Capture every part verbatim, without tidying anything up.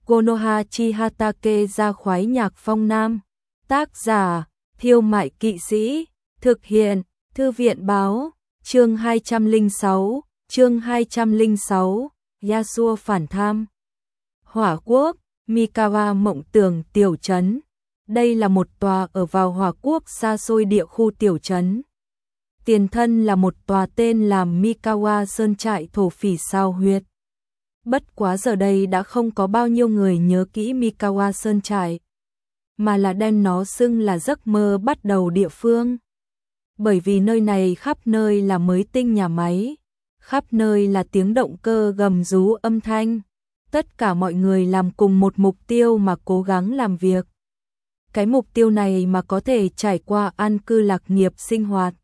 Konoha Chihatake ra khoái nhạc phong nam. Tác giả, Thiêu Mại Kỵ Sĩ. Thực hiện, Thư viện báo. Chương hai trăm lẻ sáu, chương hai trăm lẻ sáu, Yasuo phản tham. Hỏa Quốc, Mikawa mộng tưởng tiểu trấn. Đây là một tòa ở vào Hỏa Quốc xa xôi địa khu tiểu trấn. Tiền thân là một tòa tên là Mikawa Sơn Trại thổ phỉ sao huyệt. Bất quá giờ đây đã không có bao nhiêu người nhớ kỹ Mikawa Sơn Trại, mà là đem nó xưng là giấc mơ bắt đầu địa phương. Bởi vì nơi này khắp nơi là mới tinh nhà máy, khắp nơi là tiếng động cơ gầm rú âm thanh. Tất cả mọi người làm cùng một mục tiêu mà cố gắng làm việc. Cái mục tiêu này mà có thể trải qua an cư lạc nghiệp sinh hoạt.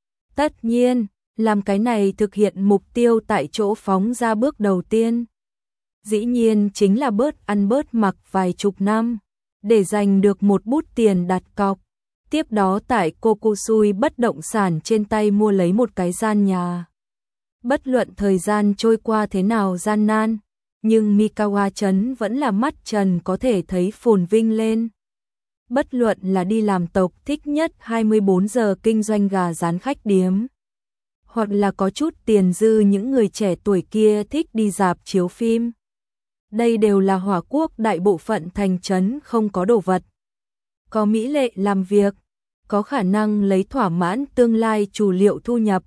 Tất nhiên, làm cái này thực hiện mục tiêu tại chỗ phóng ra bước đầu tiên. Dĩ nhiên chính là bớt ăn bớt mặc vài chục năm, để giành được một bút tiền đặt cọc. Tiếp đó tại Kokusui bất động sản trên tay mua lấy một cái gian nhà. Bất luận thời gian trôi qua thế nào gian nan, nhưng Mikawa trấn vẫn là mắt trần có thể thấy phồn vinh lên. Bất luận là đi làm tộc thích nhất hai mươi bốn giờ kinh doanh gà rán khách điếm, hoặc là có chút tiền dư những người trẻ tuổi kia thích đi rạp chiếu phim. Đây đều là Hỏa Quốc đại bộ phận thành trấn không có đồ vật. Có mỹ lệ làm việc, có khả năng lấy thỏa mãn tương lai chủ liệu thu nhập,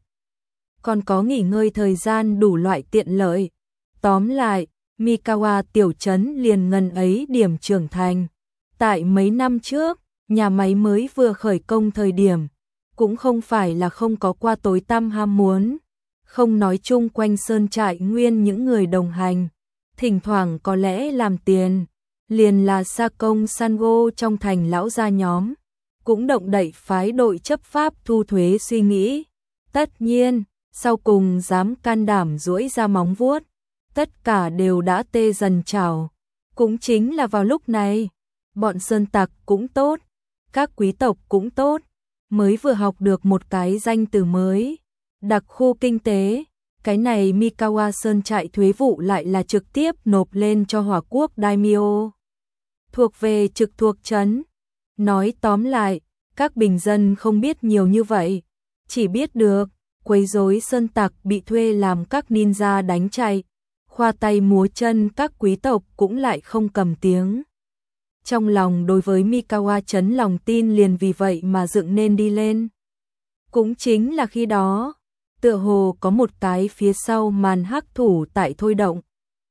còn có nghỉ ngơi thời gian đủ loại tiện lợi. Tóm lại, Mikawa tiểu trấn liền ngần ấy điểm trưởng thành. Tại mấy năm trước, nhà máy mới vừa khởi công thời điểm, cũng không phải là không có qua tối tăm ham muốn, không nói chung quanh Sơn Trại nguyên những người đồng hành, thỉnh thoảng có lẽ làm tiền, liền là Sa Công Sango trong thành lão gia nhóm, cũng động đậy phái đội chấp pháp thu thuế suy nghĩ. Tất nhiên, sau cùng dám can đảm duỗi ra móng vuốt, tất cả đều đã tê dần chảo. Cũng chính là vào lúc này, bọn sơn tặc cũng tốt, các quý tộc cũng tốt, mới vừa học được một cái danh từ mới, đặc khu kinh tế. Cái này Mikawa Sơn Trại thuế vụ lại là trực tiếp nộp lên cho Hỏa Quốc Daimyo, thuộc về trực thuộc trấn. Nói tóm lại, các bình dân không biết nhiều như vậy, chỉ biết được quấy rối sơn tặc bị thuê làm các ninja đánh chạy, khoa tay múa chân các quý tộc cũng lại không cầm tiếng. Trong lòng đối với Mikawa trấn lòng tin liền vì vậy mà dựng nên đi lên. Cũng chính là khi đó, tựa hồ có một cái phía sau màn hắc thủ tại thôi động.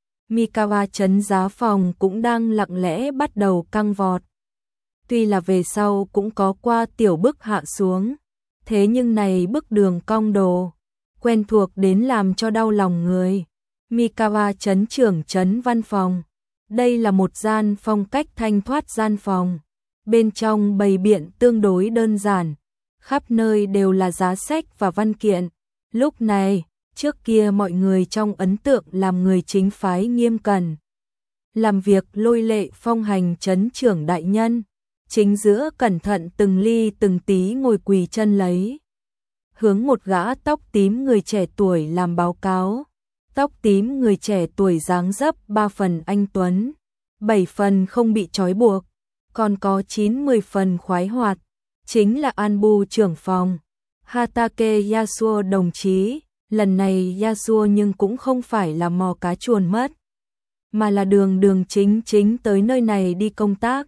Mikawa trấn giá phòng cũng đang lặng lẽ bắt đầu căng vọt. Tuy là về sau cũng có qua tiểu bức hạ xuống, thế nhưng này bức đường cong đồ, quen thuộc đến làm cho đau lòng người. Mikawa trấn trưởng trấn văn phòng. Đây là một gian phong cách thanh thoát gian phòng. Bên trong bày biện tương đối đơn giản, khắp nơi đều là giá sách và văn kiện. Lúc này, trước kia mọi người trong ấn tượng làm người chính phái nghiêm cẩn, làm việc lôi lệ phong hành trấn trưởng đại nhân, chính giữa cẩn thận từng ly từng tí ngồi quỳ chân lấy. Hướng một gã tóc tím người trẻ tuổi làm báo cáo. Tóc tím người trẻ tuổi dáng dấp ba phần anh tuấn, bảy phần không bị trói buộc, còn có chín mười phần khoái hoạt, chính là Anbu trưởng phòng. Hatake Yasuo đồng chí, lần này Yasuo nhưng cũng không phải là mò cá chuồn mất, mà là đường đường chính chính tới nơi này đi công tác,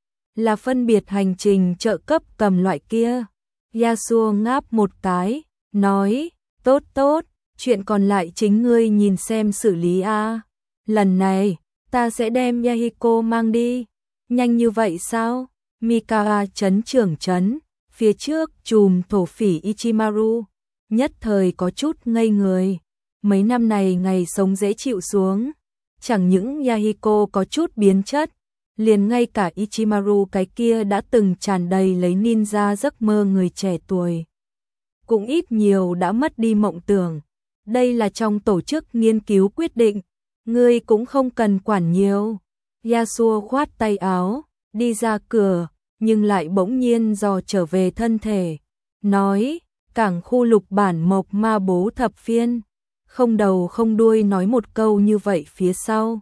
là phân biệt hành trình trợ cấp cầm loại kia. Yasuo ngáp một cái, nói, tốt tốt, chuyện còn lại chính ngươi nhìn xem xử lý a. Lần này, ta sẽ đem Yahiko mang đi. Nhanh như vậy sao? Mikawa trấn trưởng trấn, phía trước chùm thổ phỉ Ichimaru, nhất thời có chút ngây người. Mấy năm này ngày sống dễ chịu xuống, chẳng những Yahiko có chút biến chất, liền ngay cả Ichimaru cái kia đã từng tràn đầy lấy ninja giấc mơ người trẻ tuổi, cũng ít nhiều đã mất đi mộng tưởng. Đây là trong tổ chức nghiên cứu quyết định, ngươi cũng không cần quản nhiều. Yasuo khoát tay áo, đi ra cửa, nhưng lại bỗng nhiên dò trở về thân thể, nói, cảng khu lục bản mộc ma bố thập phiên, không đầu không đuôi nói một câu như vậy phía sau.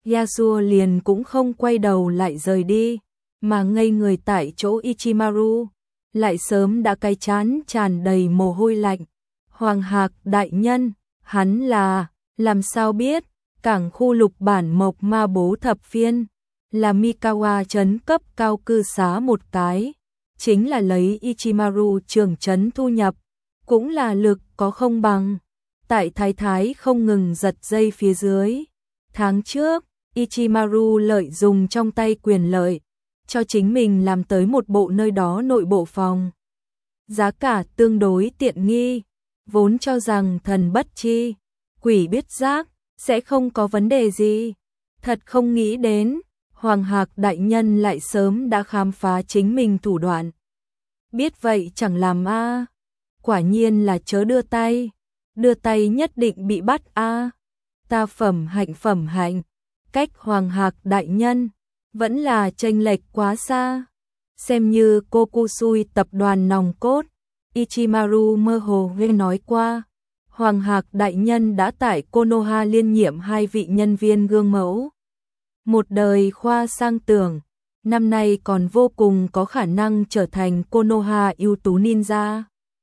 Yasuo liền cũng không quay đầu lại rời đi, mà ngây người tại chỗ Ichimaru, lại sớm đã cái chán tràn đầy mồ hôi lạnh. Hoàng Hạc đại nhân, hắn là, làm sao biết, cảng khu lục bản mộc ma bố thập phiên, là Mikawa trấn cấp cao cư xá một cái, chính là lấy Ichimaru trưởng trấn thu nhập, cũng là lực có không bằng. Tại thái thái không ngừng giật dây phía dưới. Tháng trước, Ichimaru lợi dùng trong tay quyền lợi, cho chính mình làm tới một bộ nơi đó nội bộ phòng. Giá cả tương đối tiện nghi, vốn cho rằng thần bất chi, quỷ biết giác, sẽ không có vấn đề gì. Thật không nghĩ đến, Hoàng Hạc đại nhân lại sớm đã khám phá chính mình thủ đoạn. Biết vậy chẳng làm a, quả nhiên là chớ đưa tay, đưa tay nhất định bị bắt a. Ta phẩm hạnh phẩm hạnh, cách Hoàng Hạc đại nhân vẫn là chênh lệch quá xa. Xem như Kokusui tập đoàn nòng cốt, Ichimaru mơ hồ nghe nói qua, Hoàng Hạc đại nhân đã tại Konoha liên nhiệm hai vị nhân viên gương mẫu. Một đời khoa sang tưởng, năm nay còn vô cùng có khả năng trở thành Konoha ưu tú ninja.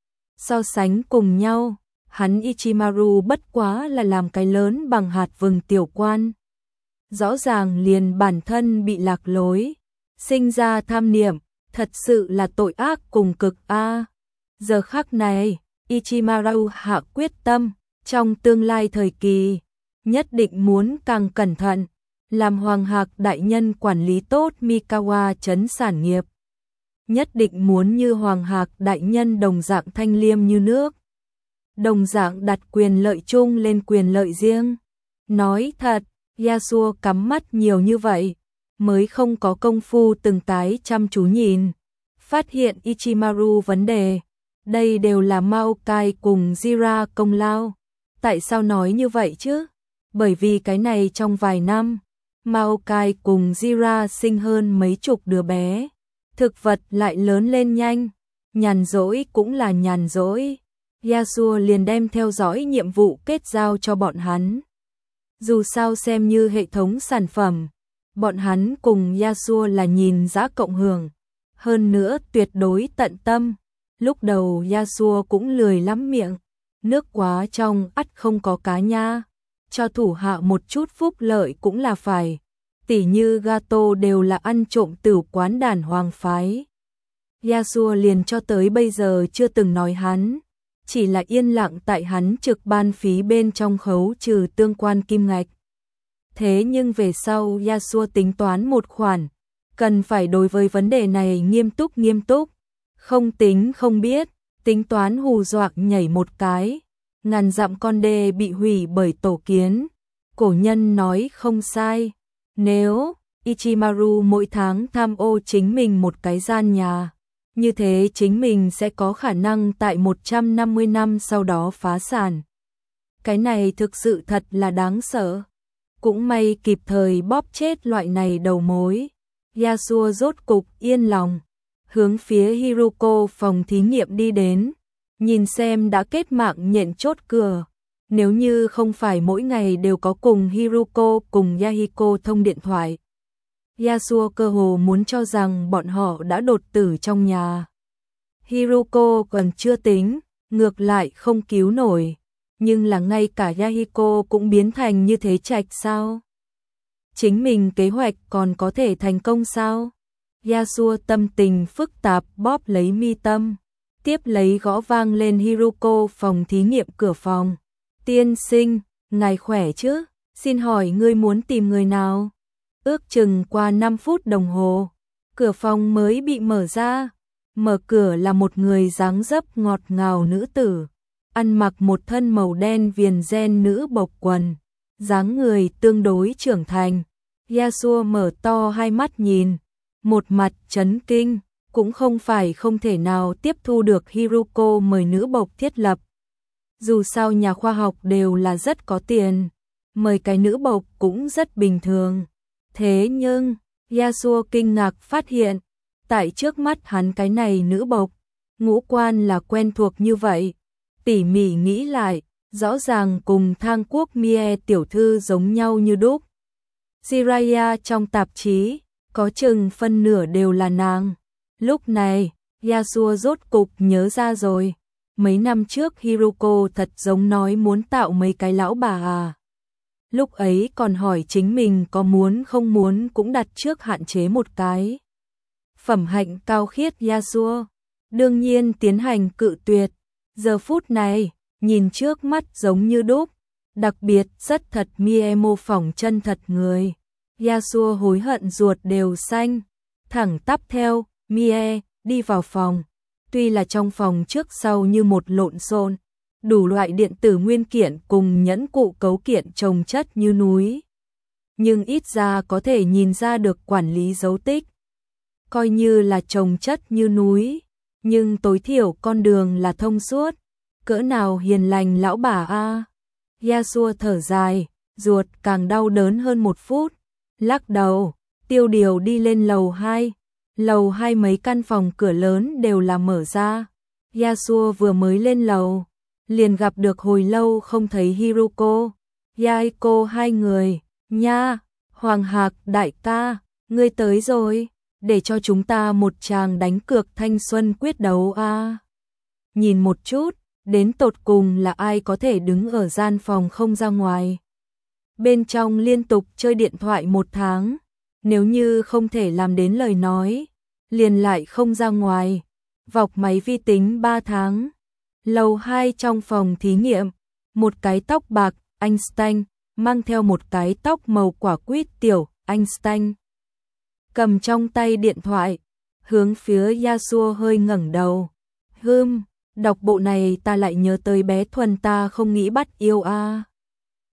So sánh cùng nhau, hắn Ichimaru bất quá là làm cái lớn bằng hạt vừng tiểu quan. Rõ ràng liền bản thân bị lạc lối, sinh ra tham niệm, thật sự là tội ác cùng cực a. Giờ khắc này, Ichimaru hạ quyết tâm, trong tương lai thời kỳ, nhất định muốn càng cẩn thận, làm Hoàng Hạc đại nhân quản lý tốt Mikawa trấn sản nghiệp. Nhất định muốn như Hoàng Hạc đại nhân đồng dạng thanh liêm như nước, đồng dạng đặt quyền lợi chung lên quyền lợi riêng. Nói thật, Yasuo cắm mắt nhiều như vậy, mới không có công phu từng cái chăm chú nhìn, phát hiện Ichimaru vấn đề. Đây đều là Maokai cùng Jira công lao. Tại sao nói như vậy chứ? Bởi vì cái này trong vài năm, Maokai cùng Jira sinh hơn mấy chục đứa bé, thực vật lại lớn lên nhanh, nhàn rỗi cũng là nhàn rỗi. Yasuo liền đem theo dõi nhiệm vụ kết giao cho bọn hắn. Dù sao xem như hệ thống sản phẩm, bọn hắn cùng Yasuo là nhìn giá cộng hưởng, hơn nữa tuyệt đối tận tâm. Lúc đầu Yasuo cũng lười lắm miệng, nước quá trong ắt không có cá nha, cho thủ hạ một chút phúc lợi cũng là phải, tỉ như gato đều là ăn trộm từ quán đàn hoàng phái. Yasuo liền cho tới bây giờ chưa từng nói hắn, chỉ là yên lặng tại hắn trực ban phí bên trong khấu trừ tương quan kim ngạch. Thế nhưng về sau Yasuo tính toán một khoản, cần phải đối với vấn đề này nghiêm túc nghiêm túc, không tính không biết, tính toán hù dọa nhảy một cái, ngàn dặm con đê bị hủy bởi tổ kiến. Cổ nhân nói không sai, nếu Ichimaru mỗi tháng tham ô chính mình một cái gian nhà, như thế chính mình sẽ có khả năng tại một trăm năm mươi năm sau đó phá sản. Cái này thực sự thật là đáng sợ. Cũng may kịp thời bóp chết loại này đầu mối. Yasuo rốt cục yên lòng, hướng phía Hiruko phòng thí nghiệm đi đến, nhìn xem đã kết mạng nhện chốt cửa. Nếu như không phải mỗi ngày đều có cùng Hiruko cùng Yahiko thông điện thoại, Yasuo cơ hồ muốn cho rằng bọn họ đã đột tử trong nhà. Hiruko còn chưa tính, ngược lại không cứu nổi, nhưng là ngay cả Yahiko cũng biến thành như thế trạch sao? Chính mình kế hoạch còn có thể thành công sao? Yasuo tâm tình phức tạp bóp lấy mi tâm, tiếp lấy gõ vang lên Hiruko phòng thí nghiệm cửa phòng. Tiên sinh, ngài khỏe chứ? Xin hỏi ngươi muốn tìm người nào? Ước chừng qua năm phút đồng hồ, cửa phòng mới bị mở ra. Mở cửa là một người dáng dấp ngọt ngào nữ tử, ăn mặc một thân màu đen viền ren nữ bộc quần, dáng người tương đối trưởng thành. Yasuo mở to hai mắt nhìn, một mặt chấn kinh, cũng không phải không thể nào tiếp thu được Hiruko mời nữ bộc thiết lập. Dù sao nhà khoa học đều là rất có tiền, mời cái nữ bộc cũng rất bình thường. Thế nhưng, Yasuo kinh ngạc phát hiện, tại trước mắt hắn cái này nữ bộc, ngũ quan là quen thuộc như vậy. Tỉ mỉ nghĩ lại, rõ ràng cùng Thang Quốc Mie tiểu thư giống nhau như đúc. Jiraiya trong tạp chí, có chừng phân nửa đều là nàng. Lúc này, Yasuo rốt cục nhớ ra rồi. Mấy năm trước Hiruko thật giống nói muốn tạo mấy cái lão bà à. Lúc ấy còn hỏi chính mình có muốn không muốn cũng đặt trước hạn chế một cái. Phẩm hạnh cao khiết Yasuo, đương nhiên tiến hành cự tuyệt. Giờ phút này, nhìn trước mắt giống như đúc, đặc biệt rất thật Mie mô phỏng chân thật người. Yasuo hối hận ruột đều xanh, thẳng tắp theo Mie đi vào phòng. Tuy là trong phòng trước sau như một lộn xộn, đủ loại điện tử nguyên kiện cùng nhẫn cụ cấu kiện chồng chất như núi, nhưng ít ra có thể nhìn ra được quản lý dấu tích. Coi như là chồng chất như núi, nhưng tối thiểu con đường là thông suốt. Cỡ nào hiền lành lão bà a. À. Yasuo thở dài, ruột càng đau đớn hơn một phút, lắc đầu, tiêu điều đi lên lầu hai. Lầu hai mấy căn phòng cửa lớn đều là mở ra. Yasuo vừa mới lên lầu, liền gặp được hồi lâu không thấy Hiruko, Yaiko hai người. Nha, Hoàng Hạc đại ca, ngươi tới rồi, để cho chúng ta một tràng đánh cược thanh xuân quyết đấu a. À. Nhìn một chút, đến tột cùng là ai có thể đứng ở gian phòng không ra ngoài. Bên trong liên tục chơi điện thoại một tháng, nếu như không thể làm đến lời nói, liền lại không ra ngoài. Vọc máy vi tính ba tháng. Lầu hai trong phòng thí nghiệm, một cái tóc bạc Einstein mang theo một cái tóc màu quả quýt tiểu Einstein, cầm trong tay điện thoại, hướng phía Yasuo hơi ngẩng đầu. Hừm, đọc bộ này ta lại nhớ tới bé Thuần ta không nghĩ bắt yêu a. À.